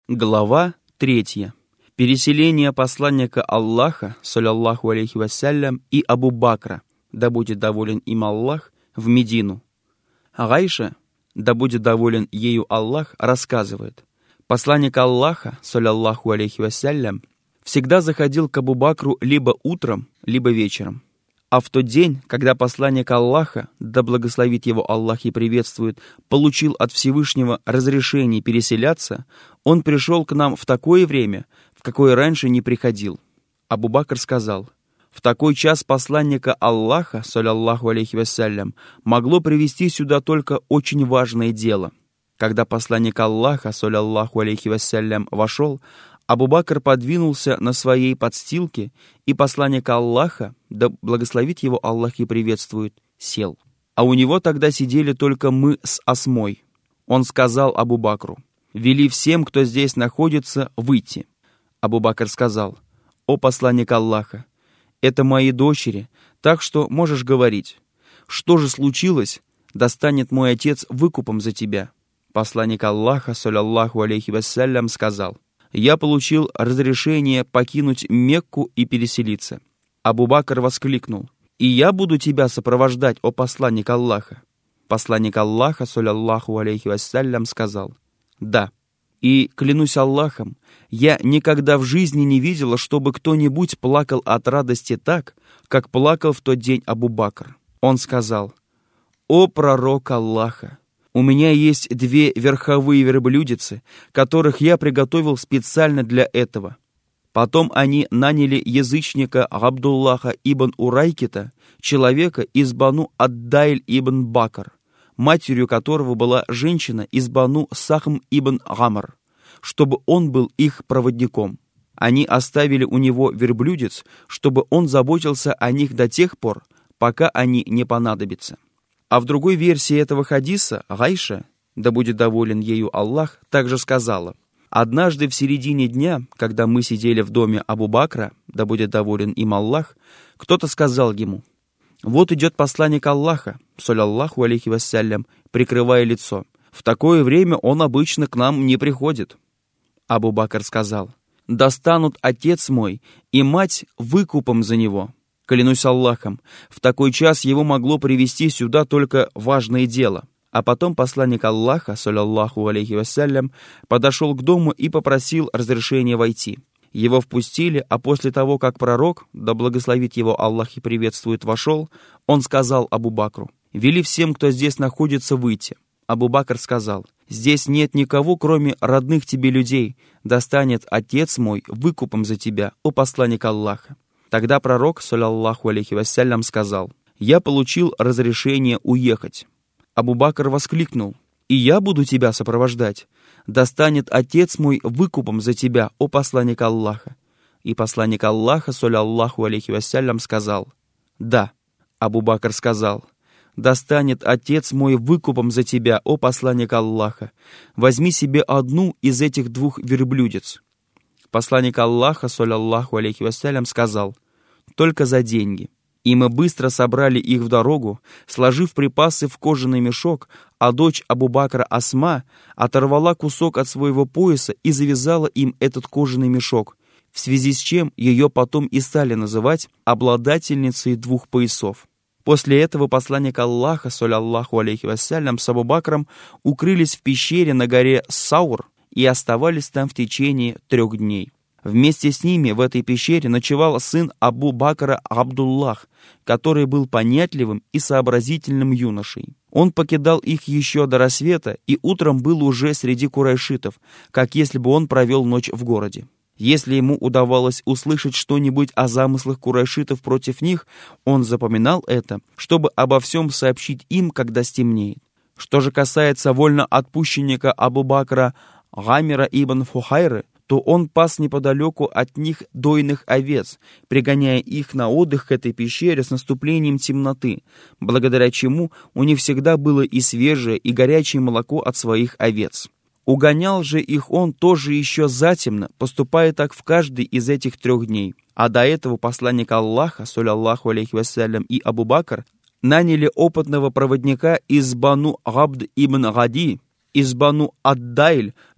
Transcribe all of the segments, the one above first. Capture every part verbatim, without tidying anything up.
Глава третья. Переселение посланника Аллаха, саллаллаху алейхи вассалям, и Абу Бакра, да будет доволен им Аллах, в Медину. Гайша, да будет доволен ею Аллах, рассказывает: посланник Аллаха, саллаллаху алейхи вассалям, всегда заходил к Абу Бакру либо утром, либо вечером. А в тот день, когда посланник Аллаха, да благословит его Аллах и приветствует, получил от Всевышнего разрешение переселяться, он пришел к нам в такое время, в какое раньше не приходил. Абу Бакр сказал: в такой час посланника Аллаха, саллаллаху алейхи вассалям, могло привести сюда только очень важное дело. Когда посланник Аллаха, саллаллаху алейхи вассалям, вошел, Абу Бакр подвинулся на своей подстилке, и посланник Аллаха, да благословит его Аллах и приветствует, сел. А у него тогда сидели только мы с Асмой. Он сказал Абу Бакру: «Вели всем, кто здесь находится, выйти». Абу Бакр сказал: «О посланник Аллаха, это мои дочери, так что можешь говорить. Что же случилось? Да станет мой отец выкупом за тебя». Посланник Аллаха, саллаллаху алейхи вассалям, сказал: «Я получил разрешение покинуть Мекку и переселиться». Абу Бакр воскликнул: «И я буду тебя сопровождать, о посланник Аллаха». Посланник Аллаха, саллаллаху алейхи вассалям, сказал: «Да». И, клянусь Аллахом, я никогда в жизни не видела, чтобы кто-нибудь плакал от радости так, как плакал в тот день Абу Бакр. Он сказал: «О пророк Аллаха! У меня есть две верховые верблюдицы, которых я приготовил специально для этого». Потом они наняли язычника Абдуллаха ибн Урайкита, человека из Бану Ад-Дайль ибн Бакр, матерью которого была женщина из Бану Сахм ибн Гамр, чтобы он был их проводником. Они оставили у него верблюдец, чтобы он заботился о них до тех пор, пока они не понадобятся. А в другой версии этого хадиса Гайша, да будет доволен ею Аллах, также сказала: «Однажды в середине дня, когда мы сидели в доме Абу Бакра, да будет доволен им Аллах, кто-то сказал ему: вот идет посланник Аллаха, саллаллаху алейхи вассалям, прикрывая лицо. В такое время он обычно к нам не приходит». Абу Бакр сказал: «Да станут отец мой и мать выкупом за него. Клянусь Аллахом, в такой час его могло привести сюда только важное дело». А потом посланник Аллаха, саллаллаху алейхи вассалям, подошел к дому и попросил разрешения войти. Его впустили, а после того, как пророк, да благословит его Аллах и приветствует, вошел, он сказал Абу Бакру: «Вели всем, кто здесь находится, выйти». Абу Бакр сказал: «Здесь нет никого, кроме родных тебе людей, да станет отец мой выкупом за тебя, о посланник Аллаха». Тогда пророк, саллаллаху алейхи вассалям, сказал: «Я получил разрешение уехать». Абу Бакр воскликнул: «И я буду тебя сопровождать. Да станет отец мой выкупом за тебя, о посланник Аллаха». И посланник Аллаха, саллаллаху алейхи вассалям, сказал: «Да». Абу Бакр сказал: «Да станет отец мой выкупом за тебя, о посланник Аллаха. Возьми себе одну из этих двух верблюдец». Посланник Аллаха, саллаллаху алейхи вассалям, сказал: «Только за деньги». И мы быстро собрали их в дорогу, сложив припасы в кожаный мешок, а дочь Абу Бакра Асма оторвала кусок от своего пояса и завязала им этот кожаный мешок, в связи с чем ее потом и стали называть обладательницей двух поясов. После этого посланник Аллаха, саллаллаху алейхи вассалям, с Абу Бакром укрылись в пещере на горе Саур и оставались там в течение трех дней. Вместе с ними в этой пещере ночевал сын Абу Бакра Абдуллах, который был понятливым и сообразительным юношей. Он покидал их еще до рассвета и утром был уже среди курайшитов, как если бы он провел ночь в городе. Если ему удавалось услышать что-нибудь о замыслах курайшитов против них, он запоминал это, чтобы обо всем сообщить им, когда стемнеет. Что же касается вольноотпущенника Абу Бакра Гамира ибн Фухайры, то он пас неподалеку от них дойных овец, пригоняя их на отдых к этой пещере с наступлением темноты, благодаря чему у них всегда было и свежее, и горячее молоко от своих овец. Угонял же их он тоже еще затемно, поступая так в каждый из этих трех дней. А до этого посланник Аллаха, саллаллаху алейхи вассалям, и Абу Бакр наняли опытного проводника из Бану Габд ибн Гади, из Бану Ад-Дайль,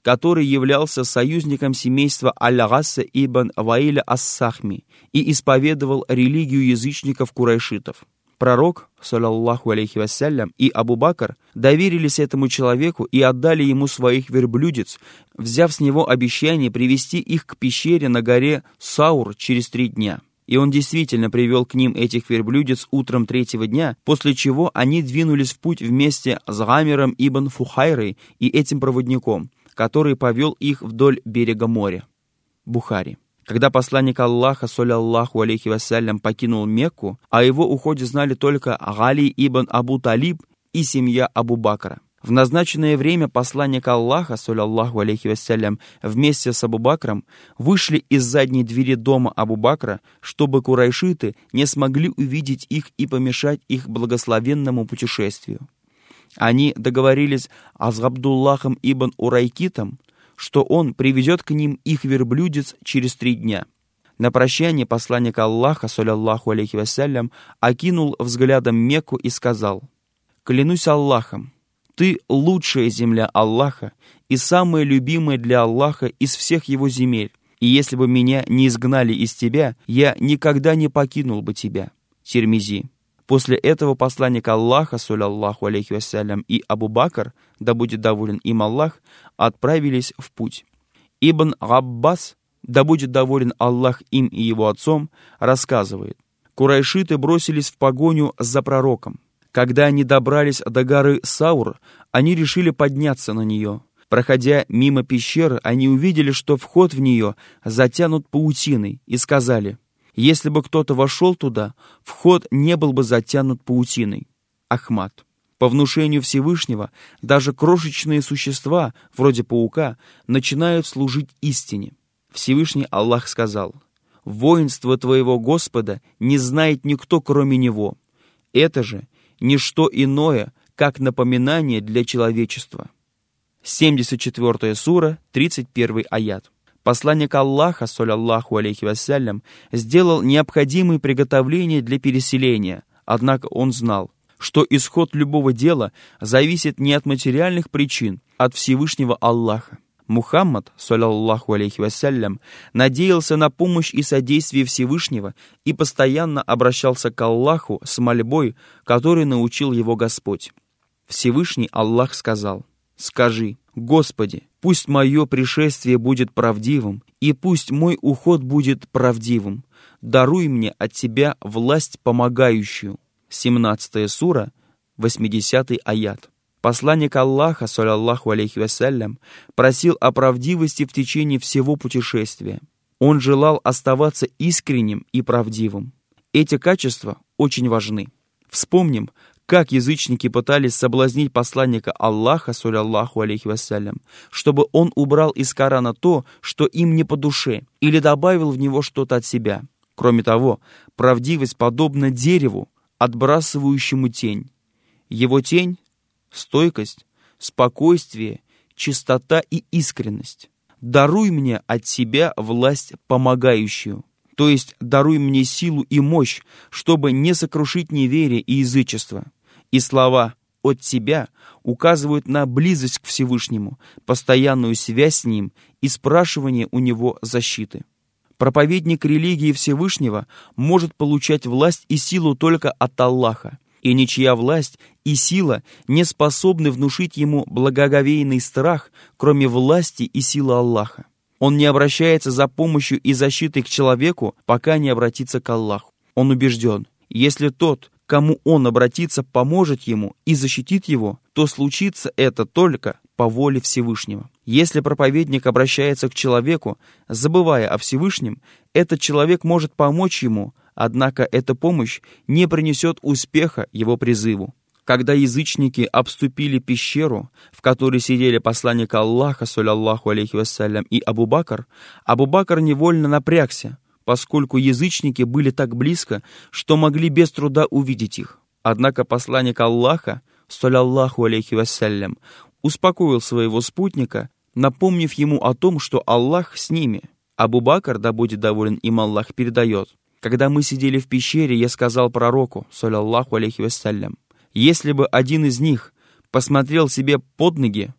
который являлся союзником семейства Аль-Гасса ибн Ваиля ас-Сахми и исповедовал религию язычников-курайшитов. Пророк, саллаллаху алейхи вассалям, и Абу Бакр доверились этому человеку и отдали ему своих верблюдец, взяв с него обещание привести их к пещере на горе Саур через три дня. И он действительно привел к ним этих верблюдец утром третьего дня, после чего они двинулись в путь вместе с Гамиром ибн Фухайрой и этим проводником, который повел их вдоль берега моря. Бухари. Когда посланник Аллаха, саллаллаху алейхи вассалям, покинул Мекку, о его уходе знали только Гали ибн Абу Талиб и семья Абу Бакра. В назначенное время посланник Аллаха, саллаллаху алейхи вассалям, вместе с Абу Бакром вышли из задней двери дома Абу Бакра, чтобы курайшиты не смогли увидеть их и помешать их благословенному путешествию. Они договорились с Абдуллахом ибн Урайкитом, что он приведет к ним их верблюдец через три дня. На прощание посланник Аллаха, саллаллаху алейхи вассалям, окинул взглядом Мекку и сказал: «Клянусь Аллахом, ты лучшая земля Аллаха и самая любимая для Аллаха из всех его земель, и если бы меня не изгнали из тебя, я никогда не покинул бы тебя». Тирмизи. После этого посланник Аллаха, саллаллаху алейхи вассалям, и Абу Бакр, да будет доволен им Аллах, отправились в путь. Ибн Габбас, да будет доволен Аллах им и его отцом, рассказывает: курайшиты бросились в погоню за пророком. Когда они добрались до горы Саур, они решили подняться на нее. Проходя мимо пещеры, они увидели, что вход в нее затянут паутиной, и сказали: если бы кто-то вошел туда, вход не был бы затянут паутиной. Ахмад. По внушению Всевышнего, даже крошечные существа, вроде паука, начинают служить истине. Всевышний Аллах сказал: «Воинство твоего Господа не знает никто, кроме Него. Это же не что иное, как напоминание для человечества». семьдесят четвёртая сура, тридцать первый аят. Посланник Аллаха, саллаллаху алейхи вассалям, сделал необходимые приготовления для переселения, однако он знал, что исход любого дела зависит не от материальных причин, а от Всевышнего Аллаха. Мухаммад, саллаллаху алейхи вассалям, надеялся на помощь и содействие Всевышнего и постоянно обращался к Аллаху с мольбой, которой научил его Господь. Всевышний Аллах сказал: «Скажи: Господи, пусть мое пришествие будет правдивым, и пусть мой уход будет правдивым. Даруй мне от Тебя власть помогающую». семнадцатая сура, восьмидесятый аят. Посланник Аллаха, саллаллаху алейхи вассалям, просил о правдивости в течение всего путешествия. Он желал оставаться искренним и правдивым. Эти качества очень важны. Вспомним, как язычники пытались соблазнить посланника Аллаха, саллаллаху алейхи вассалям, чтобы он убрал из Корана то, что им не по душе, или добавил в него что-то от себя. Кроме того, правдивость подобна дереву, отбрасывающему тень. Его тень — стойкость, спокойствие, чистота и искренность. «Даруй мне от себя власть помогающую», то есть даруй мне силу и мощь, чтобы не сокрушить неверие и язычество. И слова «от тебя» указывают на близость к Всевышнему, постоянную связь с Ним и спрашивание у Него защиты. Проповедник религии Всевышнего может получать власть и силу только от Аллаха, и ничья власть и сила не способны внушить ему благоговейный страх, кроме власти и силы Аллаха. Он не обращается за помощью и защитой к человеку, пока не обратится к Аллаху. Он убежден, если тот, к кому он обратится, поможет ему и защитит его, то случится это только по воле Всевышнего. Если проповедник обращается к человеку, забывая о Всевышнем, этот человек может помочь ему, однако эта помощь не принесет успеха его призыву. Когда язычники обступили пещеру, в которой сидели посланник Аллаха, саллаллаху алейхи вассалям, и Абу Бакр, Абу Бакр невольно напрягся, поскольку язычники были так близко, что могли без труда увидеть их. Однако посланник Аллаха, саллаллаху алейхи вассалям, успокоил своего спутника, напомнив ему о том, что Аллах с ними. Абу Бакр, да будет доволен им Аллах, передает: «Когда мы сидели в пещере, я сказал пророку, саллаллаху алейхи вассалям, если бы один из них посмотрел себе под ноги,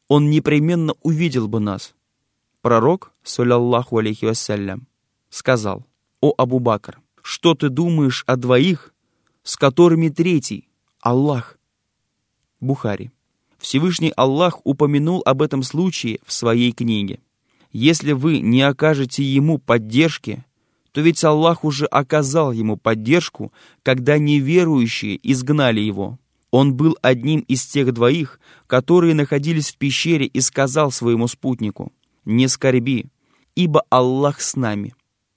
он непременно увидел бы нас». Пророк, саллаллаху алейхи вассалям, сказал: «О Абу Бакр, что ты думаешь о двоих, с которыми третий — Аллах?» Бухари. Всевышний Аллах упомянул об этом случае в своей книге. Если вы не окажете ему поддержки, то ведь Аллах уже оказал ему поддержку, когда неверующие изгнали его. Он был одним из тех двоих, которые находились в пещере, и сказал своему спутнику: «Не скорби, ибо Аллах с нами».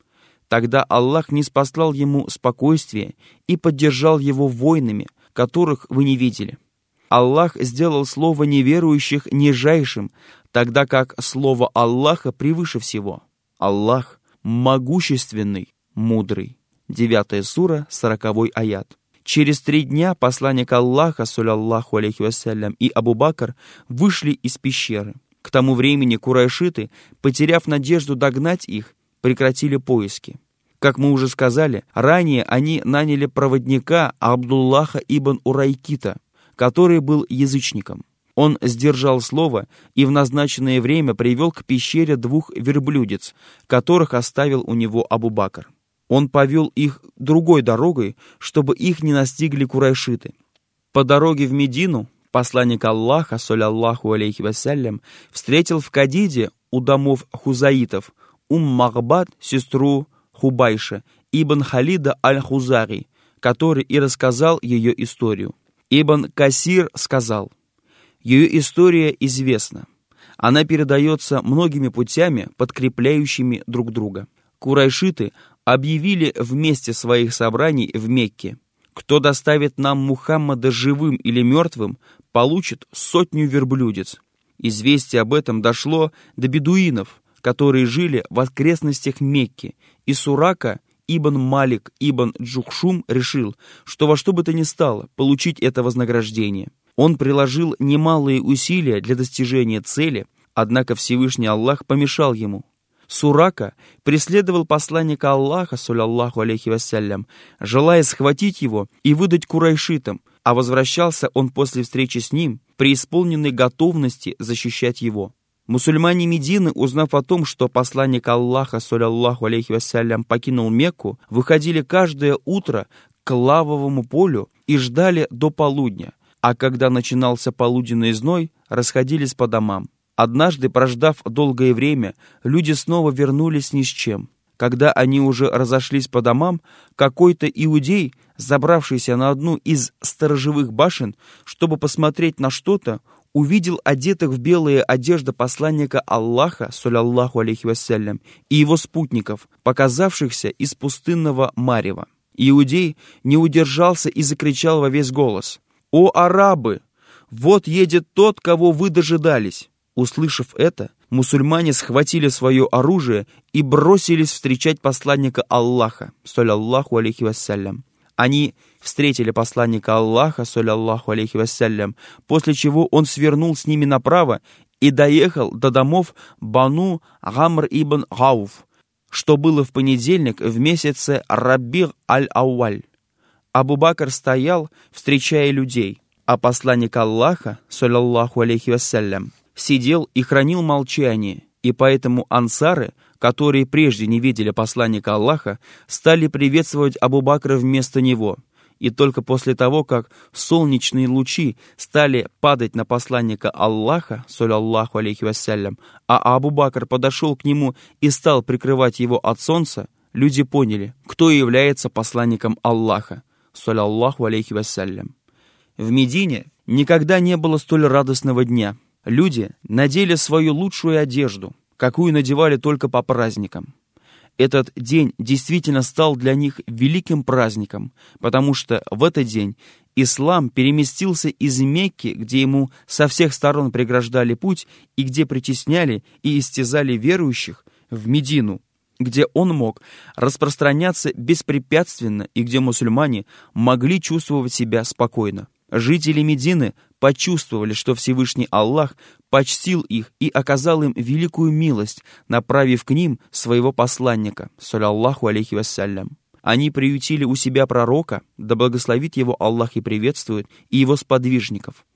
Тогда Аллах ниспослал ему спокойствие и поддержал его воинами, которых вы не видели. Аллах сделал слово неверующих нижайшим, тогда как слово Аллаха превыше всего. Аллах могущественный, мудрый. Девятая сура, сороковой аят. Через три дня посланник Аллаха, саллаллаху алейхи вассалям, и Абу Бакр вышли из пещеры. К тому времени курайшиты, потеряв надежду догнать их, прекратили поиски. Как мы уже сказали, ранее они наняли проводника Абдуллаха ибн Урайкита, который был язычником. Он сдержал слово и в назначенное время привел к пещере двух верблюдец, которых оставил у него Абу Бакр. Он повел их другой дорогой, чтобы их не настигли курайшиты. По дороге в Медину посланник Аллаха, саллаллаху алейхи вассалям, встретил в Кадиде у домов хузаитов Ум Махбад, сестру Хубайша, ибн Халида аль-Хузари, который и рассказал ее историю. Ибн Касир сказал: «Ее история известна. Она передается многими путями, подкрепляющими друг друга. Курайшиты объявили в месте своих собраний в Мекке: кто доставит нам Мухаммада живым или мертвым, получит сотню верблюдец». Известие об этом дошло до бедуинов, которые жили в окрестностях Мекки, и Сурака ибн Малик ибн Джухшум решил, что во что бы то ни стало получить это вознаграждение. Он приложил немалые усилия для достижения цели, однако Всевышний Аллах помешал ему. Сурака преследовал посланника Аллаха, саллаллаху алейхи вассалям, желая схватить его и выдать курайшитам, а возвращался он после встречи с ним при исполненной готовности защищать его. Мусульмане Медины, узнав о том, что посланник Аллаха, саллаллаху алейхи вассалям, покинул Мекку, выходили каждое утро к лавовому полю и ждали до полудня, а когда начинался полуденный зной, расходились по домам. Однажды, прождав долгое время, люди снова вернулись ни с чем. Когда они уже разошлись по домам, какой-то иудей, забравшийся на одну из сторожевых башен, чтобы посмотреть на что-то, увидел одетых в белые одежды посланника Аллаха, саллаллаху алейхи вассалям, и его спутников, показавшихся из пустынного марева. Иудей не удержался и закричал во весь голос: «О арабы! Вот едет тот, кого вы дожидались!» Услышав это, мусульмане схватили свое оружие и бросились встречать посланника Аллаха, саллаллаху алейхи вассалям. Они встретили посланника Аллаха, саллаллаху алейхи вассалям, после чего он свернул с ними направо и доехал до домов Бану Гамр ибн Гауф, что было в понедельник в месяце Рабиг аль-Ауаль. Абу Бакр стоял, встречая людей, а посланник Аллаха, саллаллаху алейхи вассалям, сидел и хранил молчание, и поэтому ансары, которые прежде не видели посланника Аллаха, стали приветствовать Абу Бакра вместо него. И только после того, как солнечные лучи стали падать на посланника Аллаха, саллаллаху алейхи вассалям, а Абу Бакр подошел к нему и стал прикрывать его от солнца, люди поняли, кто является посланником Аллаха, саллаллаху алейхи вассалям. В Медине никогда не было столь радостного дня. Люди надели свою лучшую одежду, какую надевали только по праздникам. Этот день действительно стал для них великим праздником, потому что в этот день ислам переместился из Мекки, где ему со всех сторон преграждали путь и где притесняли и истязали верующих, в Медину, где он мог распространяться беспрепятственно и где мусульмане могли чувствовать себя спокойно. Жители Медины почувствовали, что Всевышний Аллах почтил их и оказал им великую милость, направив к ним своего посланника, саллаллаху алейхи вассалям. Они приютили у себя пророка, да благословит его Аллах и приветствует, и его сподвижников.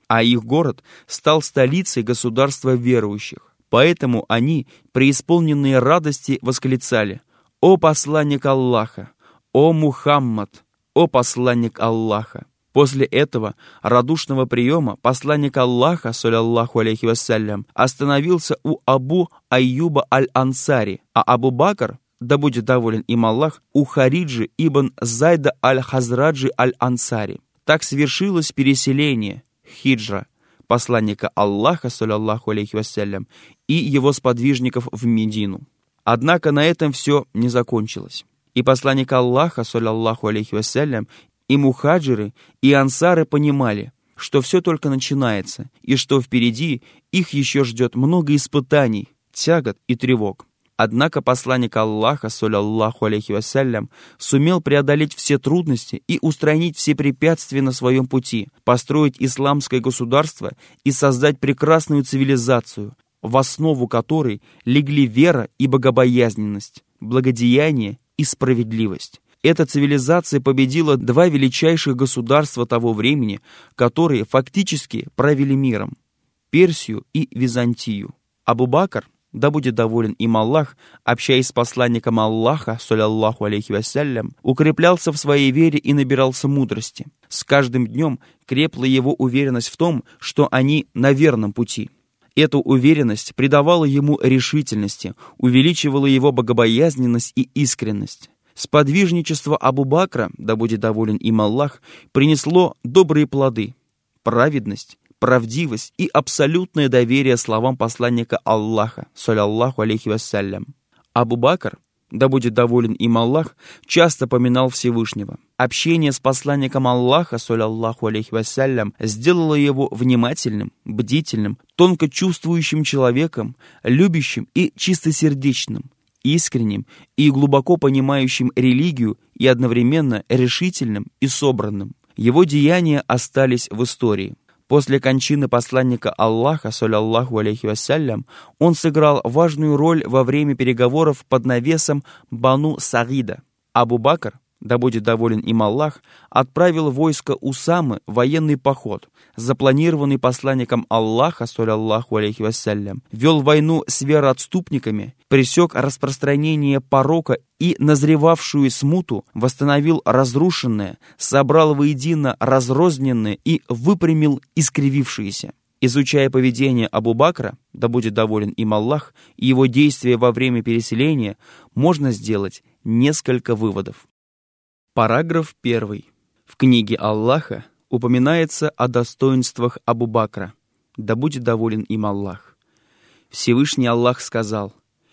а их город стал столицей государства верующих. Поэтому они, преисполненные радости, восклицали: «О посланник Аллаха! О Мухаммад! О посланник Аллаха!» После этого радушного приема посланник Аллаха, саллаллаху алейхи вассалям, остановился у Абу Айюба аль-Ансари, а Абу Бакр, да будет доволен им Аллах, у Хариджи ибн Зайда аль-Хазраджи аль-Ансари. Так свершилось переселение, хиджра, посланника Аллаха, саллаллаху алейхи вассалям, и его сподвижников в Медину. Однако на этом все не закончилось. И посланник Аллаха, саллаллаху алейхи вассалям, и мухаджиры, и ансары понимали, что все только начинается, и что впереди их еще ждет много испытаний, тягот и тревог. Однако посланник Аллаха, саллаллаху алейхи вассалям, сумел преодолеть все трудности и устранить все препятствия на своем пути, построить исламское государство и создать прекрасную цивилизацию, в основу которой легли вера и богобоязненность, благодеяние и справедливость. Эта цивилизация победила два величайших государства того времени, которые фактически правили миром – Персию и Византию. Абу Бакр, да будет доволен им Аллах, общаясь с посланником Аллаха, саллаллаху алейхи вассалям, укреплялся в своей вере и набирался мудрости. С каждым днем крепла его уверенность в том, что они на верном пути. Эту уверенность придавала ему решительности, увеличивала его богобоязненность и искренность. Сподвижничество Абу Бакра, да будет доволен им Аллах, принесло добрые плоды, праведность, правдивость и абсолютное доверие словам посланника Аллаха, саллаллаху алейхи вассалям. Абу Бакр, да будет доволен им Аллах, часто поминал Всевышнего. Общение с посланником Аллаха, саллаллаху алейхи вассалям, сделало его внимательным, бдительным, тонко чувствующим человеком, любящим и чистосердечным, искренним и глубоко понимающим религию и одновременно решительным и собранным. Его деяния остались в истории. После кончины посланника Аллаха, саллаллаху алейхи вассалям, он сыграл важную роль во время переговоров под навесом Бану Саида. Абу Бакр, да будет доволен им Аллах, отправил войско Усамы в военный поход, запланированный посланником Аллаха, саллаллаху алейхи вассалям, вел войну с вероотступниками, пресек распространение порока и назревавшую смуту, восстановил разрушенное, собрал воедино разрозненное и выпрямил искривившиеся. Изучая поведение Абу Бакра, да будет доволен им Аллах, и его действия во время переселения, можно сделать несколько выводов. Параграф первый. В книге Аллаха упоминается о достоинствах Абу Бакра, да будет доволен им Аллах. Всевышний Аллах сказал: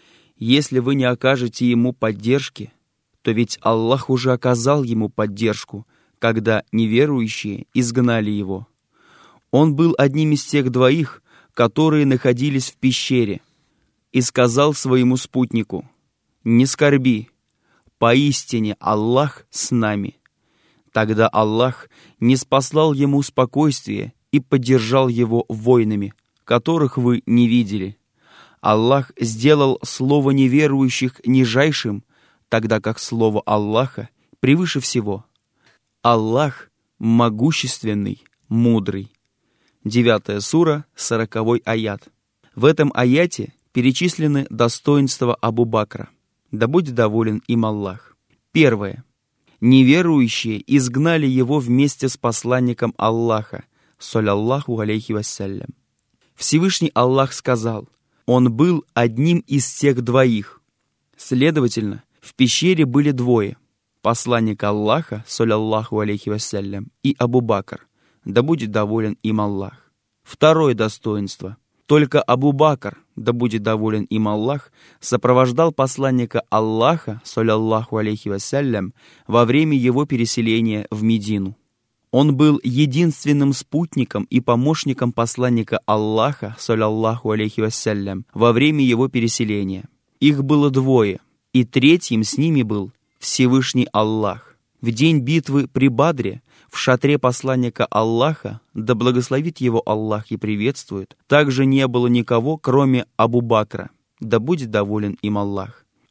«Если вы не окажете ему поддержки, то ведь Аллах уже оказал ему поддержку, когда неверующие изгнали его. Он был одним из тех двоих, которые находились в пещере, и сказал своему спутнику: „Не скорби, поистине Аллах с нами“. Тогда Аллах ниспослал ему спокойствие и поддержал его воинами, которых вы не видели. Аллах сделал слово неверующих нижайшим, тогда как слово Аллаха превыше всего. Аллах могущественный, мудрый. Девятая сура, сороковой аят. В этом аяте перечислены достоинства Абу Бакра. Да будет доволен им Аллах. Первое. Неверующие изгнали его вместе с посланником Аллаха, саллаллаху алейхи вассалям. Всевышний Аллах сказал: «Он был одним из тех двоих». Следовательно, в пещере были двое: посланник Аллаха, саллаллаху алейхи вассалям, и Абу Бакр, да будет доволен им Аллах. Второе достоинство. Только Абу Бакр, да будет доволен им Аллах, сопровождал посланника Аллаха, саллаллаху алейхи вассалям, во время его переселения в Медину. Он был единственным спутником и помощником посланника Аллаха, саллаллаху алейхи вассалям, во время его переселения. Их было двое, и третьим с ними был Всевышний Аллах. В день битвы при Бадре, в шатре посланника Аллаха, да благословит его Аллах и приветствует, также не было никого, кроме Абу Бакра, да будет доволен им Аллах.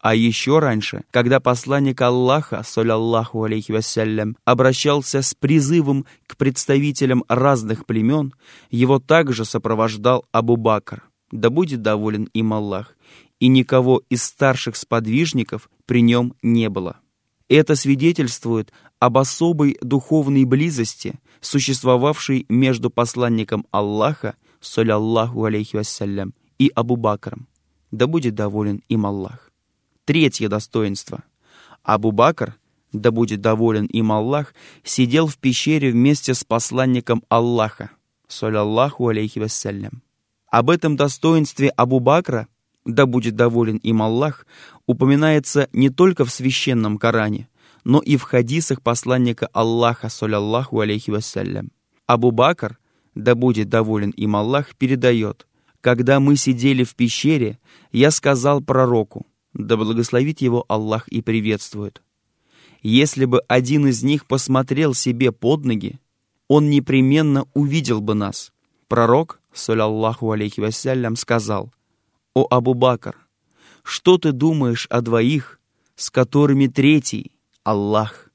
А еще раньше, когда посланник Аллаха, саллаллаху алейхи вассалям, обращался с призывом к представителям разных племен, его также сопровождал Абу Бакр, да будет доволен им Аллах, и никого из старших сподвижников при нем не было. Это свидетельствует об особой духовной близости, существовавшей между посланником Аллаха, саллаллаху алейхи вассалям, и Абу Бакром, да будет доволен им Аллах. Третье достоинство. Абу Бакр, да будет доволен им Аллах, сидел в пещере вместе с посланником Аллаха, саллаллаху алейхи вассалям. Об этом достоинстве Абу Бакра, да будет доволен им Аллах, упоминается не только в священном Коране, но и в хадисах посланника Аллаха, саллаллаху алейхи вассалям. Абу Бакр, да будет доволен им Аллах, передает: «Когда мы сидели в пещере, я сказал пророку, да благословит его Аллах и приветствует: если бы один из них посмотрел себе под ноги, он непременно увидел бы нас». Пророк, саллаллаху алейхи вассалям, сказал: «О Абу Бакр, что ты думаешь о двоих, с которыми третий — Аллах?»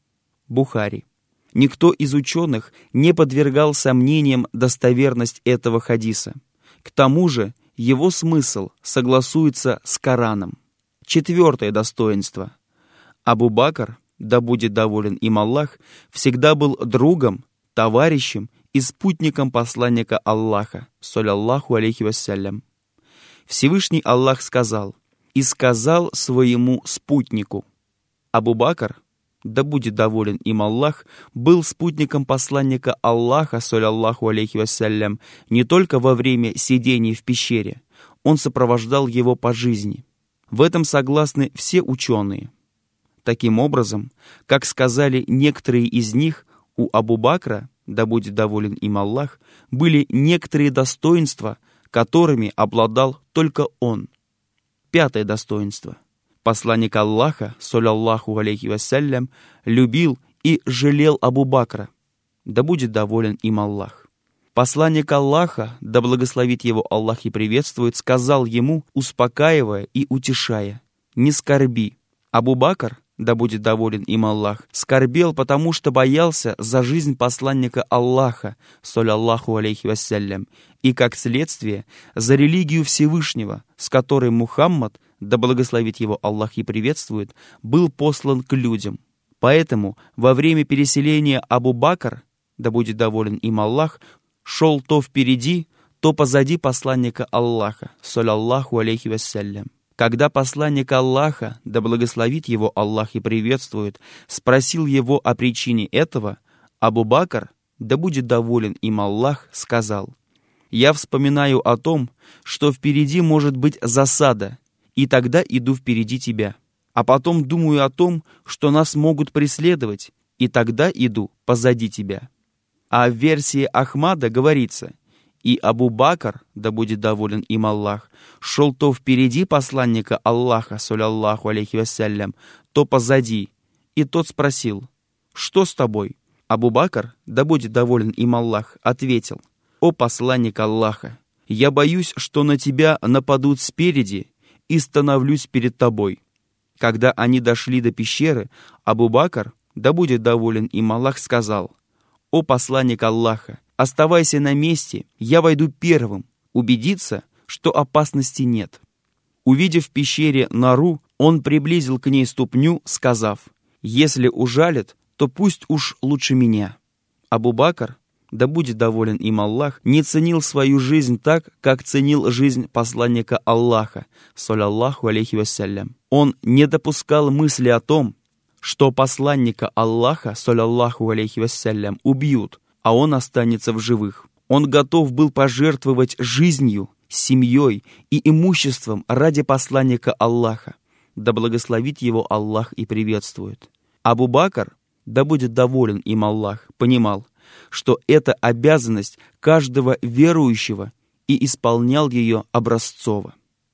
Бухари. Никто из ученых не подвергал сомнениям достоверность этого хадиса. К тому же его смысл согласуется с Кораном. Четвертое достоинство. Абу Бакр, да будет доволен им Аллах, всегда был другом, товарищем и спутником посланника Аллаха, саллаллаху алейхи вассалям. Всевышний Аллах сказал: «И сказал своему спутнику». Абу Бакр, да будет доволен им Аллах, был спутником посланника Аллаха, саллаллаху алейхи вассалям, не только во время сидения в пещере, он сопровождал его по жизни. В этом согласны все ученые. Таким образом, как сказали некоторые из них, у Абу Бакра, да будет доволен им Аллах, были некоторые достоинства, которыми обладал только он. Пятое достоинство. Посланник Аллаха, саллаллаху алейхи вассалям, любил и жалел Абу Бакра, да будет доволен им Аллах. Посланник Аллаха, да благословит его Аллах и приветствует, сказал ему, успокаивая и утешая: «Не скорби». Абу Бакр, да будет доволен им Аллах, скорбел, потому что боялся за жизнь посланника Аллаха, саллаллаху алейхи вассалям, и, как следствие, за религию Всевышнего, с которой Мухаммад, да благословит его Аллах и приветствует, был послан к людям. Поэтому во время переселения Абу Бакр, да будет доволен им Аллах, шел то впереди, то позади посланника Аллаха, саллаллаху алейхи вассалям. Когда посланник Аллаха, да благословит его Аллах и приветствует, спросил его о причине этого, Абу Бакр, да будет доволен им Аллах, сказал: «Я вспоминаю о том, что впереди может быть засада, и тогда иду впереди тебя. А потом думаю о том, что нас могут преследовать, и тогда иду позади тебя». А в версии Ахмада говорится: «И Абу Бакр, да будет доволен им Аллах, шел то впереди посланника Аллаха, саллаллаху алейхи вассалям, то позади». И тот спросил: «Что с тобой?» Абу Бакр, да будет доволен им Аллах, ответил: «О посланник Аллаха, я боюсь, что на тебя нападут спереди, и становлюсь перед тобой». Когда они дошли до пещеры, Абу Бакр, да будет доволен им Аллах, сказал: «О посланник Аллаха, оставайся на месте, я войду первым, убедиться, что опасности нет». Увидев в пещере нору, он приблизил к ней ступню, сказав: «Если ужалит, то пусть уж лучше меня». Абу Бакр, да будет доволен им Аллах, не ценил свою жизнь так, как ценил жизнь посланника Аллаха, саллаллаху алейхи вассалям. Он не допускал мысли о том, что посланника Аллаха, саллаллаху алейхи вассалям, убьют, а он останется в живых. Он готов был пожертвовать жизнью, семьей и имуществом ради посланника Аллаха, да благословит его Аллах и приветствует. Абу Бакр, да будет доволен им Аллах, понимал, что это обязанность каждого верующего, и исполнял ее образцово.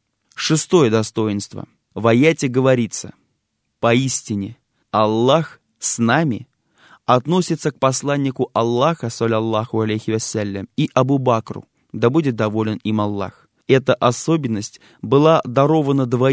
Шестое достоинство. В аяте говорится: «Поистине Аллах с нами» относится к посланнику Аллаха, саллаллаху алейхи вассалям, и Абу Бакру, да будет доволен им Аллах. Эта особенность была дарована двоим,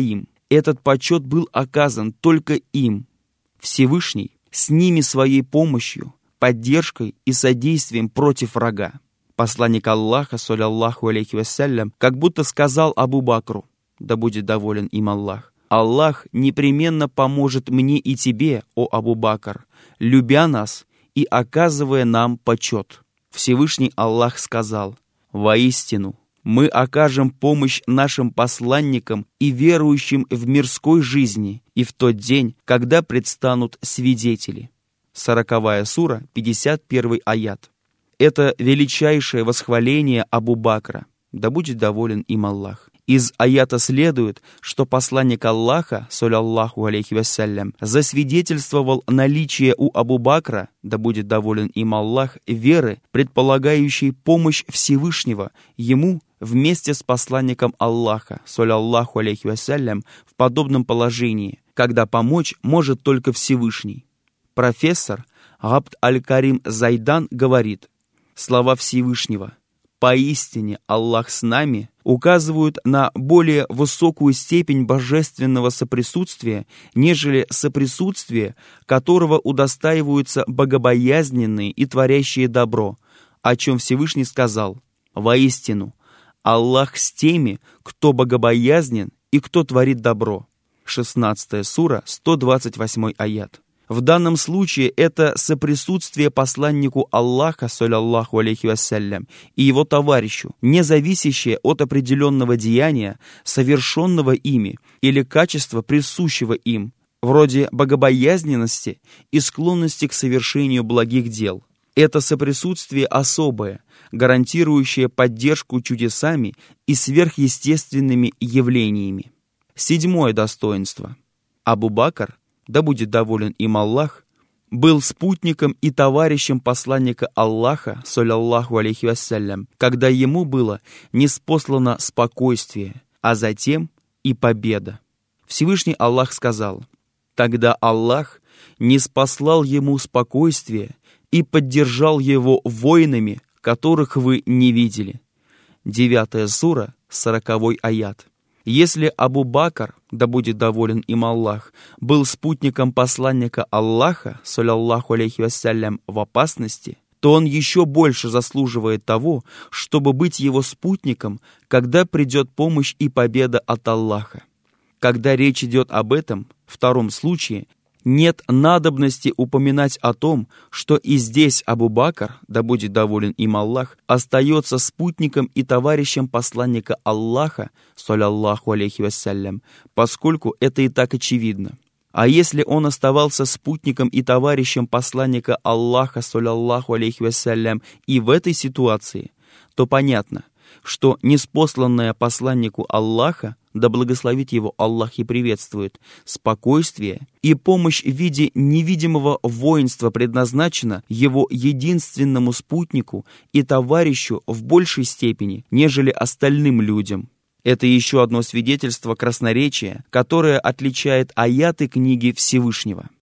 этот почет был оказан только им. Всевышний с ними своей помощью, поддержкой и содействием против врага. Посланник Аллаха, саллаллаху алейхи вассалям, как будто сказал Абу Бакру, да будет доволен им Аллах: «Аллах непременно поможет мне и тебе, о Абу Бакр, любя нас и оказывая нам почет». Всевышний Аллах сказал: «Воистину, мы окажем помощь нашим посланникам и верующим в мирской жизни и в тот день, когда предстанут свидетели». Сороковая сура, пятьдесят первый аят. Это величайшее восхваление Абу Бакра, да будет доволен им Аллах. Из аята следует, что посланник Аллаха, саллаллаху алейхи вассалям, засвидетельствовал наличие у Абу Бакра, да будет доволен им Аллах, веры, предполагающей помощь Всевышнего ему вместе с посланником Аллаха, саллаллаху алейхи вассалям, в подобном положении, когда помочь может только Всевышний. Профессор Абд аль-Карим Зайдан говорит: слова Всевышнего «Поистине Аллах с нами» указывают на более высокую степень божественного соприсутствия, нежели соприсутствие, которого удостаиваются богобоязненные и творящие добро, о чем Всевышний сказал: «Воистину, Аллах с теми, кто богобоязнен и кто творит добро». шестнадцатая сура, сто двадцать восьмой аят. В данном случае это соприсутствие посланнику Аллаха, саллаллаху алейхи вассалям, и его товарищу, не зависящее от определенного деяния, совершенного ими, или качества, присущего им, вроде богобоязненности и склонности к совершению благих дел. Это соприсутствие особое, гарантирующее поддержку чудесами и сверхъестественными явлениями. Седьмое достоинство. Абу Бакр, да будет доволен им Аллах, был спутником и товарищем посланника Аллаха, саллаллаху алейхи вассалям, когда ему было ниспослано спокойствие, а затем и победа. Всевышний Аллах сказал: «Тогда Аллах ниспослал ему спокойствие и поддержал его воинами, которых вы не видели». Девятая сура, сороковой аят. Если Абу Бакр, да будет доволен им Аллах, был спутником посланника Аллаха, саллаллаху алейхи вассалям, в опасности, то он еще больше заслуживает того, чтобы быть его спутником, когда придет помощь и победа от Аллаха. Когда речь идет об этом, втором случае, нет надобности упоминать о том, что и здесь Абу Бакр, да будет доволен им Аллах, остается спутником и товарищем посланника Аллаха, саллаллаху алейхи вассалям, поскольку это и так очевидно. А если он оставался спутником и товарищем посланника Аллаха, саллаллаху алейхи вассалям, и в этой ситуации, то понятно, что ниспосланное посланнику Аллаха, да благословит его Аллах и приветствует, спокойствие и помощь в виде невидимого воинства предназначена его единственному спутнику и товарищу в большей степени, нежели остальным людям. Это еще одно свидетельство красноречия, которое отличает аяты книги Всевышнего.